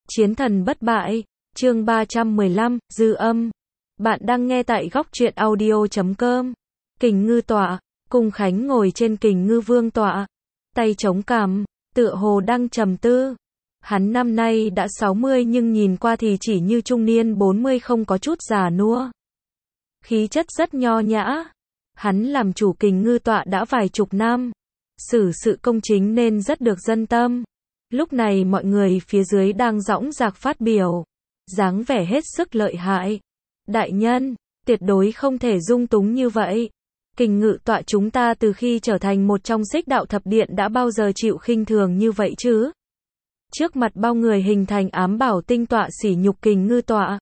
Chiến thần bất bại, chương 315, dư âm. Bạn đang nghe tại góc truyện audio.com. Kình ngư tọa, Cung Khánh ngồi trên kình ngư vương tọa, tay chống cằm, tựa hồ đang trầm tư. Hắn năm nay đã 60 nhưng nhìn qua thì chỉ như trung niên 40, không có chút già nua. Khí chất rất nho nhã. Hắn làm chủ kình ngư tọa đã vài chục năm, xử sự công chính nên rất được dân tâm. Lúc này mọi người phía dưới đang dõng dạc phát biểu, dáng vẻ hết sức lợi hại. Đại nhân, tuyệt đối không thể dung túng như vậy. Kình ngự tọa chúng ta từ khi trở thành một trong xích đạo thập điện đã bao giờ chịu khinh thường như vậy chứ? Trước mặt bao người hình thành ám bảo tinh tọa sỉ nhục kình ngư tọa.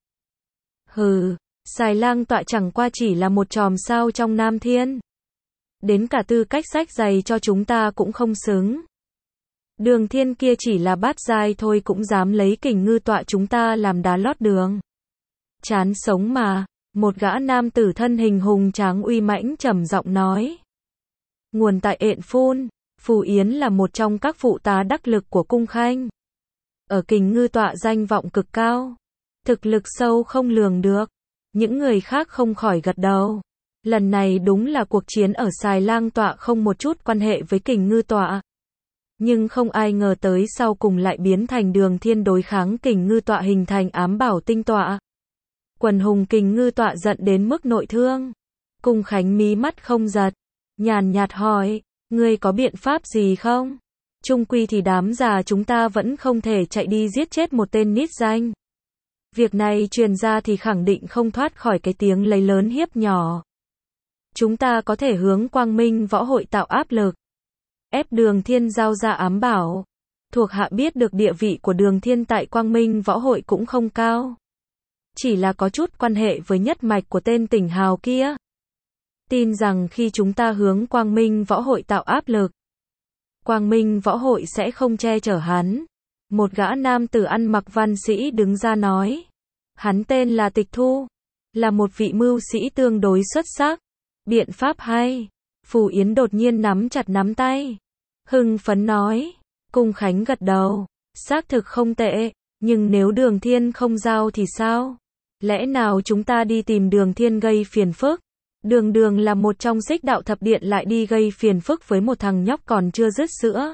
Hừ, Xài Lang tọa chẳng qua chỉ là một chòm sao trong Nam Thiên. Đến cả tư cách sách giày cho chúng ta cũng không xứng. Đường Thiên kia chỉ là bát giai thôi cũng dám lấy kình ngư tọa chúng ta làm đá lót đường. Chán sống mà, một gã nam tử thân hình hùng tráng uy mãnh trầm giọng nói. Nguồn tại Ện Phun, Phù Yến là một trong các phụ tá đắc lực của Cung Khanh. Ở kình ngư tọa danh vọng cực cao, thực lực sâu không lường được. Những người khác không khỏi gật đầu. Lần này đúng là cuộc chiến ở Xài Lang tọa không một chút quan hệ với kình ngư tọa. Nhưng không ai ngờ tới sau cùng lại biến thành Đường Thiên đối kháng kình ngư tọa, hình thành ám bảo tinh tọa. Quần hùng kình ngư tọa giận đến mức nội thương. Cung Khánh mí mắt không giật, nhàn nhạt hỏi, ngươi có biện pháp gì không? Chung quy thì đám già chúng ta vẫn không thể chạy đi giết chết một tên nít danh. Việc này truyền ra thì khẳng định không thoát khỏi cái tiếng lấy lớn hiếp nhỏ. Chúng ta có thể hướng Quang Minh Võ Hội tạo áp lực, ép Đường Thiên giao ra ám bảo. Thuộc hạ biết được địa vị của Đường Thiên tại Quang Minh Võ Hội cũng không cao. Chỉ là có chút quan hệ với nhất mạch của tên tỉnh hào kia. Tin rằng khi chúng ta hướng Quang Minh Võ Hội tạo áp lực, Quang Minh Võ Hội sẽ không che chở hắn. Một gã nam tử ăn mặc văn sĩ đứng ra nói. Hắn tên là Tịch Thu, là một vị mưu sĩ tương đối xuất sắc. Biện pháp hay. Phù Yến đột nhiên nắm chặt nắm tay, hưng phấn nói. Cung Khánh gật đầu, xác thực không tệ, nhưng nếu Đường Thiên không giao thì sao? Lẽ nào chúng ta đi tìm Đường Thiên gây phiền phức? Đường Đường là một trong xích đạo thập điện lại đi gây phiền phức với một thằng nhóc còn chưa dứt sữa.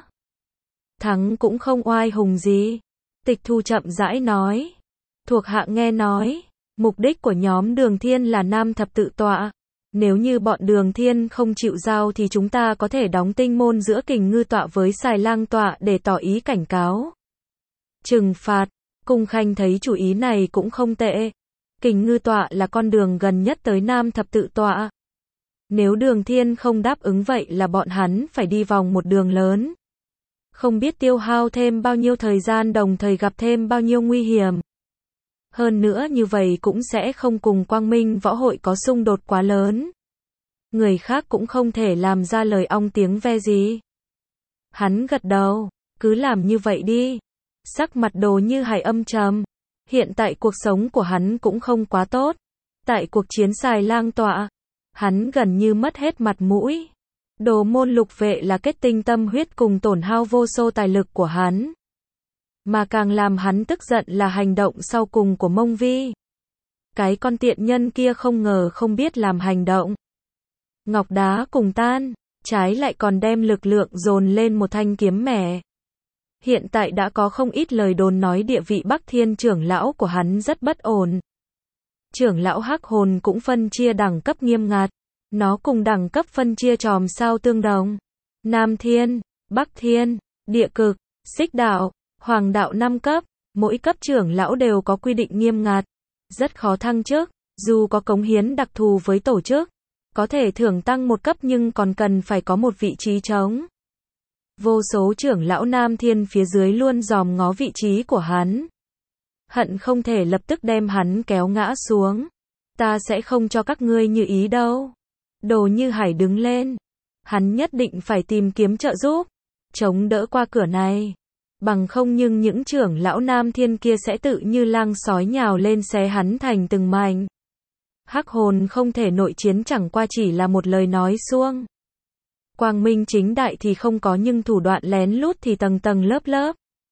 Thắng cũng không oai hùng gì. Tịch Thu chậm rãi nói. Thuộc hạ nghe nói, mục đích của nhóm Đường Thiên là Nam thập tự tọa. Nếu như bọn Đường Thiên không chịu giao thì chúng ta có thể đóng tinh môn giữa kình ngư tọa với Xài Lang tọa để tỏ ý cảnh cáo. Trừng phạt. Cung Khanh thấy chủ ý này cũng không tệ. Kình ngư tọa là con đường gần nhất tới Nam thập tự tọa. Nếu Đường Thiên không đáp ứng vậy là bọn hắn phải đi vòng một đường lớn. Không biết tiêu hao thêm bao nhiêu thời gian, đồng thời gặp thêm bao nhiêu nguy hiểm. Hơn nữa như vậy cũng sẽ không cùng Quang Minh Võ Hội có xung đột quá lớn. Người khác cũng không thể làm ra lời ong tiếng ve gì. Hắn gật đầu, cứ làm như vậy đi. Sắc mặt Đồ Như Hải âm trầm. Hiện tại cuộc sống của hắn cũng không quá tốt. Tại cuộc chiến Xài Lang tọa, hắn gần như mất hết mặt mũi. Đồ Môn Lục Vệ là kết tinh tâm huyết cùng tổn hao vô số tài lực của hắn. Mà càng làm hắn tức giận là hành động sau cùng của Mông Vi. Cái con tiện nhân kia không ngờ không biết làm hành động. Ngọc đá cùng tan, trái lại còn đem lực lượng dồn lên một thanh kiếm mẻ. Hiện tại đã có không ít lời đồn nói địa vị Bắc Thiên trưởng lão của hắn rất bất ổn. Trưởng lão Hắc Hồn cũng phân chia đẳng cấp nghiêm ngặt. Nó cùng đẳng cấp phân chia chòm sao tương đồng. Nam Thiên, Bắc Thiên, Địa Cực, Xích Đạo, Hoàng Đạo 5 cấp. Mỗi cấp trưởng lão đều có quy định nghiêm ngặt. Rất khó thăng chức. Dù có cống hiến đặc thù với tổ chức, có thể thưởng tăng một cấp nhưng còn cần phải có một vị trí trống. Vô số trưởng lão Nam Thiên phía dưới luôn dòm ngó vị trí của hắn. Hận không thể lập tức đem hắn kéo ngã xuống. Ta sẽ không cho các ngươi như ý đâu. Đồ Như Hải đứng lên. Hắn nhất định phải tìm kiếm trợ giúp, chống đỡ qua cửa này. Bằng không nhưng những trưởng lão Nam Thiên kia sẽ tự như lang sói nhào lên xé hắn thành từng mảnh. Hắc Hồn không thể nội chiến chẳng qua chỉ là một lời nói suông. Quang minh chính đại thì không có nhưng thủ đoạn lén lút thì tầng tầng lớp lớp.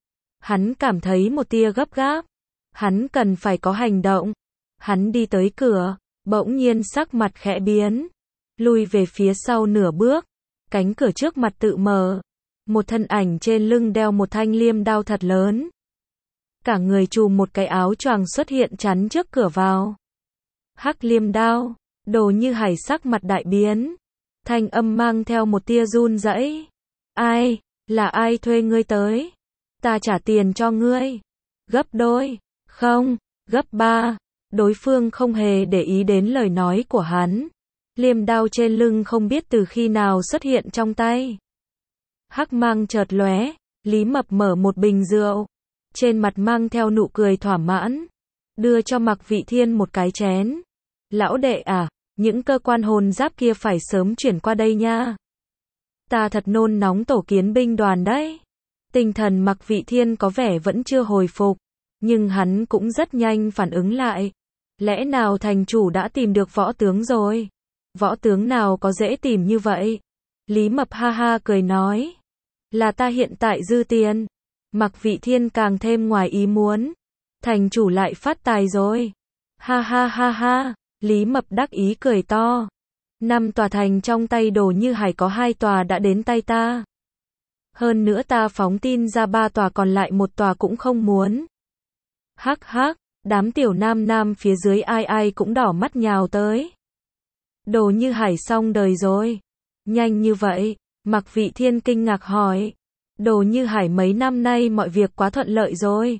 Hắn cảm thấy một tia gấp gáp. Hắn cần phải có hành động. Hắn đi tới cửa, bỗng nhiên sắc mặt khẽ biến. Lui về phía sau nửa bước. Cánh cửa trước mặt tự mở. Một thân ảnh trên lưng đeo một thanh liêm đao thật lớn. Cả người trùm một cái áo choàng xuất hiện chắn trước cửa vào. Hắc liêm đao. Đồ Như Hải sắc mặt đại biến. Thanh âm mang theo một tia run rẩy. Ai? Là ai thuê ngươi tới? Ta trả tiền cho ngươi. Gấp đôi. Không, gấp 3. Đối phương không hề để ý đến lời nói của hắn. Liêm đao trên lưng không biết từ khi nào xuất hiện trong tay. Hắc mang chợt lóe, Lý Mập mở một bình rượu. Trên mặt mang theo nụ cười thỏa mãn. Đưa cho Mạc Vị Thiên một cái chén. Lão đệ à, những cơ quan hồn giáp kia phải sớm chuyển qua đây nha. Ta thật nôn nóng tổ kiến binh đoàn đấy. Tinh thần Mạc Vị Thiên có vẻ vẫn chưa hồi phục. Nhưng hắn cũng rất nhanh phản ứng lại. Lẽ nào thành chủ đã tìm được võ tướng rồi? Võ tướng nào có dễ tìm như vậy? Lý Mập ha ha cười nói. Là ta hiện tại dư tiền. Mạc Vị Thiên càng thêm ngoài ý muốn. Thành chủ lại phát tài rồi. Ha ha ha ha. Lý Mập đắc ý cười to. 5 tòa thành trong tay Đồ Như Hải có 2 tòa đã đến tay ta. Hơn nữa ta phóng tin ra 3 tòa còn lại 1 tòa cũng không muốn. Hắc hắc, đám tiểu nam nam phía dưới ai ai cũng đỏ mắt nhào tới. Đồ Như Hải xong đời rồi. Nhanh như vậy, Mạc Vị Thiên kinh ngạc hỏi. Đồ Như Hải mấy năm nay mọi việc quá thuận lợi rồi.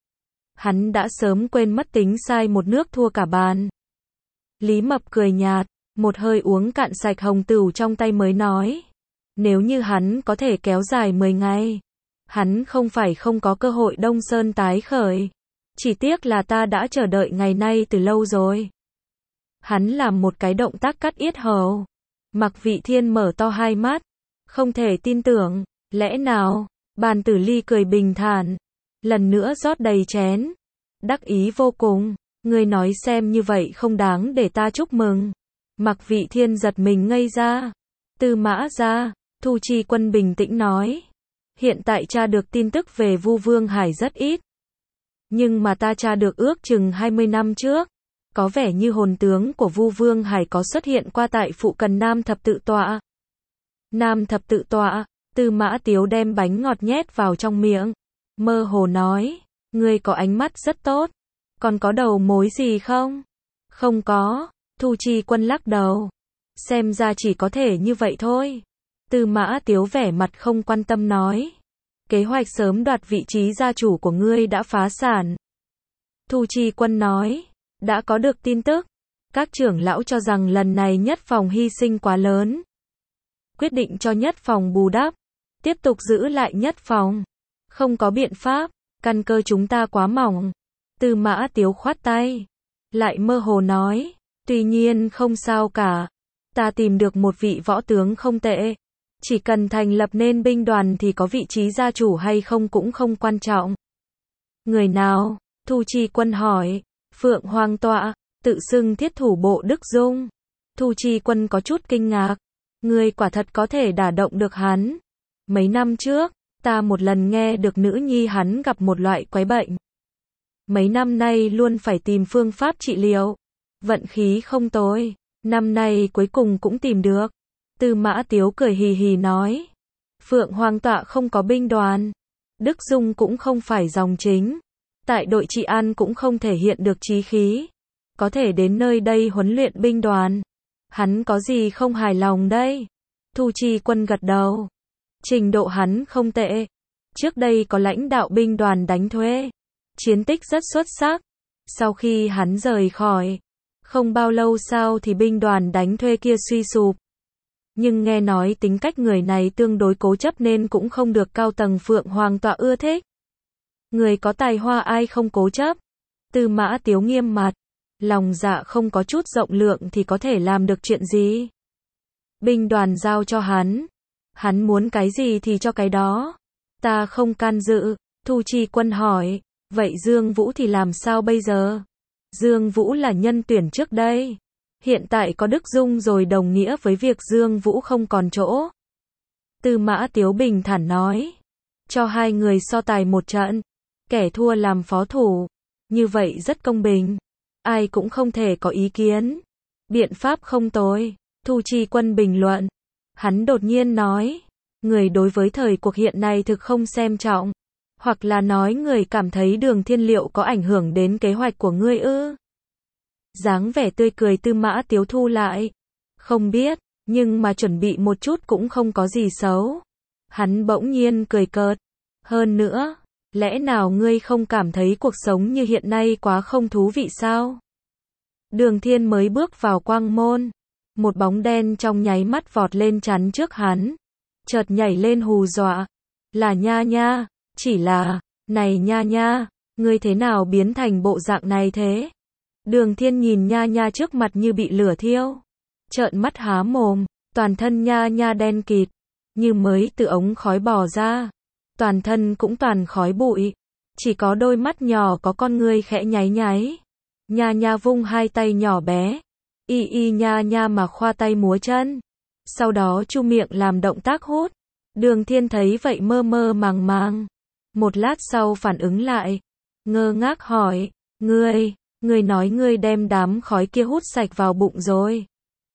Hắn đã sớm quên mất tính sai một nước thua cả bàn. Lý Mập cười nhạt, một hơi uống cạn sạch hồng tửu trong tay mới nói. Nếu như hắn có thể kéo dài 10 ngày, hắn không phải không có cơ hội Đông Sơn tái khởi. Chỉ tiếc là ta đã chờ đợi ngày nay từ lâu rồi. Hắn làm một cái động tác cắt yết hầu. Mạc Vị Thiên mở to hai mắt. Không thể tin tưởng, lẽ nào? Bàn Tử Ly cười bình thản. Lần nữa rót đầy chén. Đắc ý vô cùng. Ngươi nói xem như vậy không đáng để ta chúc mừng. Mạc Vị Thiên giật mình ngây ra. Tư Mã gia, Thu Chi Quân bình tĩnh nói. Hiện tại tra được tin tức về Vu Vương Hải rất ít. Nhưng mà ta tra được ước chừng 20 năm trước. Có vẻ như hồn tướng của Vu Vương Hải có xuất hiện qua tại phụ cận Nam Thập Tự Tọa. Nam Thập Tự Tọa, Tư Mã Tiếu đem bánh ngọt nhét vào trong miệng. Mơ hồ nói, ngươi có ánh mắt rất tốt. Còn có đầu mối gì không? Không có, Thu Chi Quân lắc đầu. Xem ra chỉ có thể như vậy thôi. Tư Mã Tiếu vẻ mặt không quan tâm nói. Kế hoạch sớm đoạt vị trí gia chủ của ngươi đã phá sản. Thu Chi Quân nói, đã có được tin tức. Các trưởng lão cho rằng lần này Nhất Phòng hy sinh quá lớn. Quyết định cho Nhất Phòng bù đắp. Tiếp tục giữ lại Nhất Phòng. Không có biện pháp, căn cơ chúng ta quá mỏng. Tư Mã Tiếu khoát tay. Lại mơ hồ nói, tuy nhiên không sao cả. Ta tìm được một vị võ tướng không tệ. Chỉ cần thành lập nên binh đoàn thì có vị trí gia chủ hay không cũng không quan trọng. Người nào? Thu Chi Quân hỏi. Phượng Hoàng Tọa, tự xưng thiết thủ bộ Đức Dung. Thu Chi Quân có chút kinh ngạc. Ngươi quả thật có thể đả động được hắn. Mấy năm trước, ta một lần nghe được nữ nhi hắn gặp một loại quái bệnh. Mấy năm nay luôn phải tìm phương pháp trị liệu. Vận khí không tồi. Năm nay cuối cùng cũng tìm được. Tư Mã Tiếu cười hì hì nói. Phượng Hoàng Tọa không có binh đoàn. Đức Dung cũng không phải dòng chính. Tại đội trị an cũng không thể hiện được chí khí. Có thể đến nơi đây huấn luyện binh đoàn. Hắn có gì không hài lòng đây? Thu Chi Quân gật đầu. Trình độ hắn không tệ. Trước đây có lãnh đạo binh đoàn đánh thuê. Chiến tích rất xuất sắc. Sau khi hắn rời khỏi, không bao lâu sau thì binh đoàn đánh thuê kia suy sụp. Nhưng nghe nói tính cách người này tương đối cố chấp nên cũng không được cao tầng Phượng Hoàng Tọa ưa thích. Người có tài hoa ai không cố chấp? Tư Mã Tiếu nghiêm mặt. Lòng dạ không có chút rộng lượng thì có thể làm được chuyện gì? Binh đoàn giao cho hắn. Hắn muốn cái gì thì cho cái đó. Ta không can dự. Thu Chi Quân hỏi. Vậy Dương Vũ thì làm sao bây giờ? Dương Vũ là nhân tuyển trước đây. Hiện tại có Đức Dung rồi đồng nghĩa với việc Dương Vũ không còn chỗ. Tư Mã Tiếu bình thản nói. Cho hai người so tài một trận. kẻ thua làm phó thủ. Như vậy rất công bình. Ai cũng không thể có ý kiến. Biện pháp không tồi. Thu Chi Quân bình luận. Hắn đột nhiên nói. Người đối với thời cuộc hiện nay thực không xem trọng. Hoặc là nói người cảm thấy Đường Thiên liệu có ảnh hưởng đến kế hoạch của ngươi ư? Dáng vẻ tươi cười Tư Mã Tiếu thu lại. Không biết, nhưng mà chuẩn bị một chút cũng không có gì xấu. Hắn bỗng nhiên cười cợt. Hơn nữa, lẽ nào ngươi không cảm thấy cuộc sống như hiện nay quá không thú vị sao? Đường Thiên mới bước vào quang môn. Một bóng đen trong nháy mắt vọt lên chắn trước hắn. Chợt nhảy lên hù dọa. Là Nha Nha, chỉ là, này Nha Nha, ngươi thế nào biến thành bộ dạng này thế? Đường Thiên nhìn Nha Nha trước mặt như bị lửa thiêu. Trợn mắt há mồm, toàn thân Nha Nha đen kịt, như mới từ ống khói bò ra. Toàn thân cũng toàn khói bụi, chỉ có đôi mắt nhỏ có con ngươi khẽ nháy nháy. Nha Nha vung hai tay nhỏ bé, y Nha Nha mà khoa tay múa chân. Sau đó chu miệng làm động tác hút. Đường Thiên thấy vậy mơ mơ màng màng. Một lát sau phản ứng lại, ngơ ngác hỏi, ngươi nói ngươi đem đám khói kia hút sạch vào bụng rồi.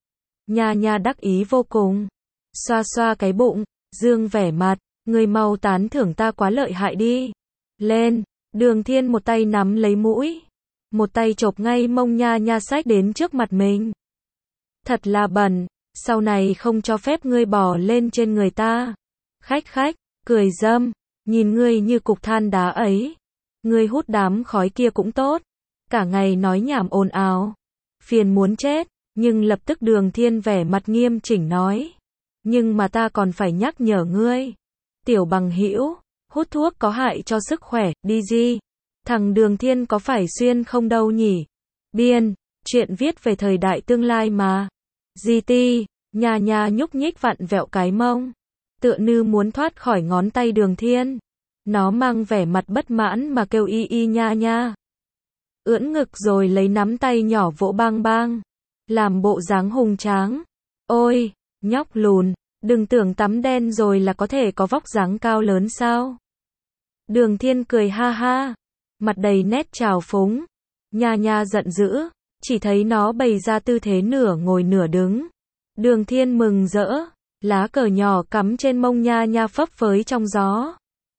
Nha Nha đắc ý vô cùng, xoa xoa cái bụng, dương vẻ mặt, ngươi mau tán thưởng ta quá lợi hại đi. Lên, Đường Thiên một tay nắm lấy mũi, một tay chộp ngay mông Nha Nha xách đến trước mặt mình. Thật là bẩn, sau này không cho phép ngươi bò lên trên người ta. Khách, cười dâm, nhìn ngươi như cục than đá ấy. Ngươi hút đám khói kia cũng tốt. Cả ngày nói nhảm ồn ào. Phiền muốn chết, nhưng lập tức Đường Thiên vẻ mặt nghiêm chỉnh nói. Nhưng mà ta còn phải nhắc nhở ngươi. Tiểu bằng hữu, hút thuốc có hại cho sức khỏe, đi gì? Thằng Đường Thiên có phải xuyên không đâu nhỉ? Biên, chuyện viết về thời đại tương lai mà. GT, Nha Nha nhúc nhích vặn vẹo cái mông. Tựa như muốn thoát khỏi ngón tay Đường Thiên. Nó mang vẻ mặt bất mãn mà kêu y Nha Nha. Ưỡn ngực rồi lấy nắm tay nhỏ vỗ bang bang. Làm bộ dáng hùng tráng. Ôi, nhóc lùn, đừng tưởng tắm đen rồi là có thể có vóc dáng cao lớn sao. Đường Thiên cười ha ha. Mặt đầy nét trào phúng. Nha Nha giận dữ. Chỉ thấy nó bày ra tư thế nửa ngồi nửa đứng. Đường Thiên mừng rỡ. Lá cờ nhỏ cắm trên mông Nha Nha phấp phới trong gió.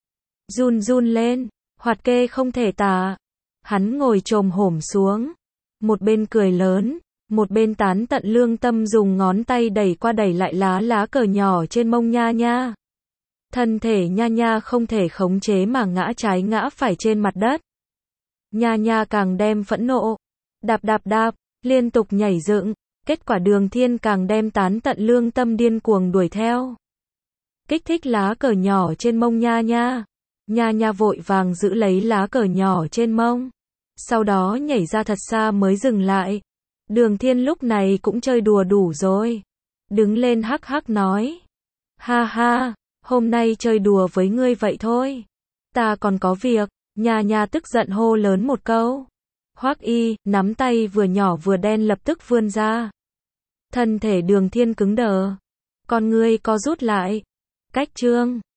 Run run lên, hoạt kê không thể tả. Hắn ngồi chồm hổm xuống. Một bên cười lớn, một bên tán tận lương tâm dùng ngón tay đẩy qua đẩy lại lá cờ nhỏ trên mông Nha Nha. Thân thể Nha Nha không thể khống chế mà ngã trái ngã phải trên mặt đất. Nha Nha càng đem phẫn nộ. Đạp, liên tục nhảy dựng. Kết quả Đường Thiên càng đem tán tận lương tâm điên cuồng đuổi theo. Kích thích lá cờ nhỏ trên mông Nha Nha. Nha Nha vội vàng giữ lấy lá cờ nhỏ trên mông. Sau đó nhảy ra thật xa mới dừng lại. Đường Thiên lúc này cũng chơi đùa đủ rồi. Đứng lên hắc hắc nói. Ha ha, hôm nay chơi đùa với ngươi vậy thôi. Ta còn có việc. Nha Nha tức giận hô lớn một câu. Hoắc Y, nắm tay vừa nhỏ vừa đen lập tức vươn ra. Thân thể Đường Thiên cứng đờ. Con ngươi co rút lại. Cách chương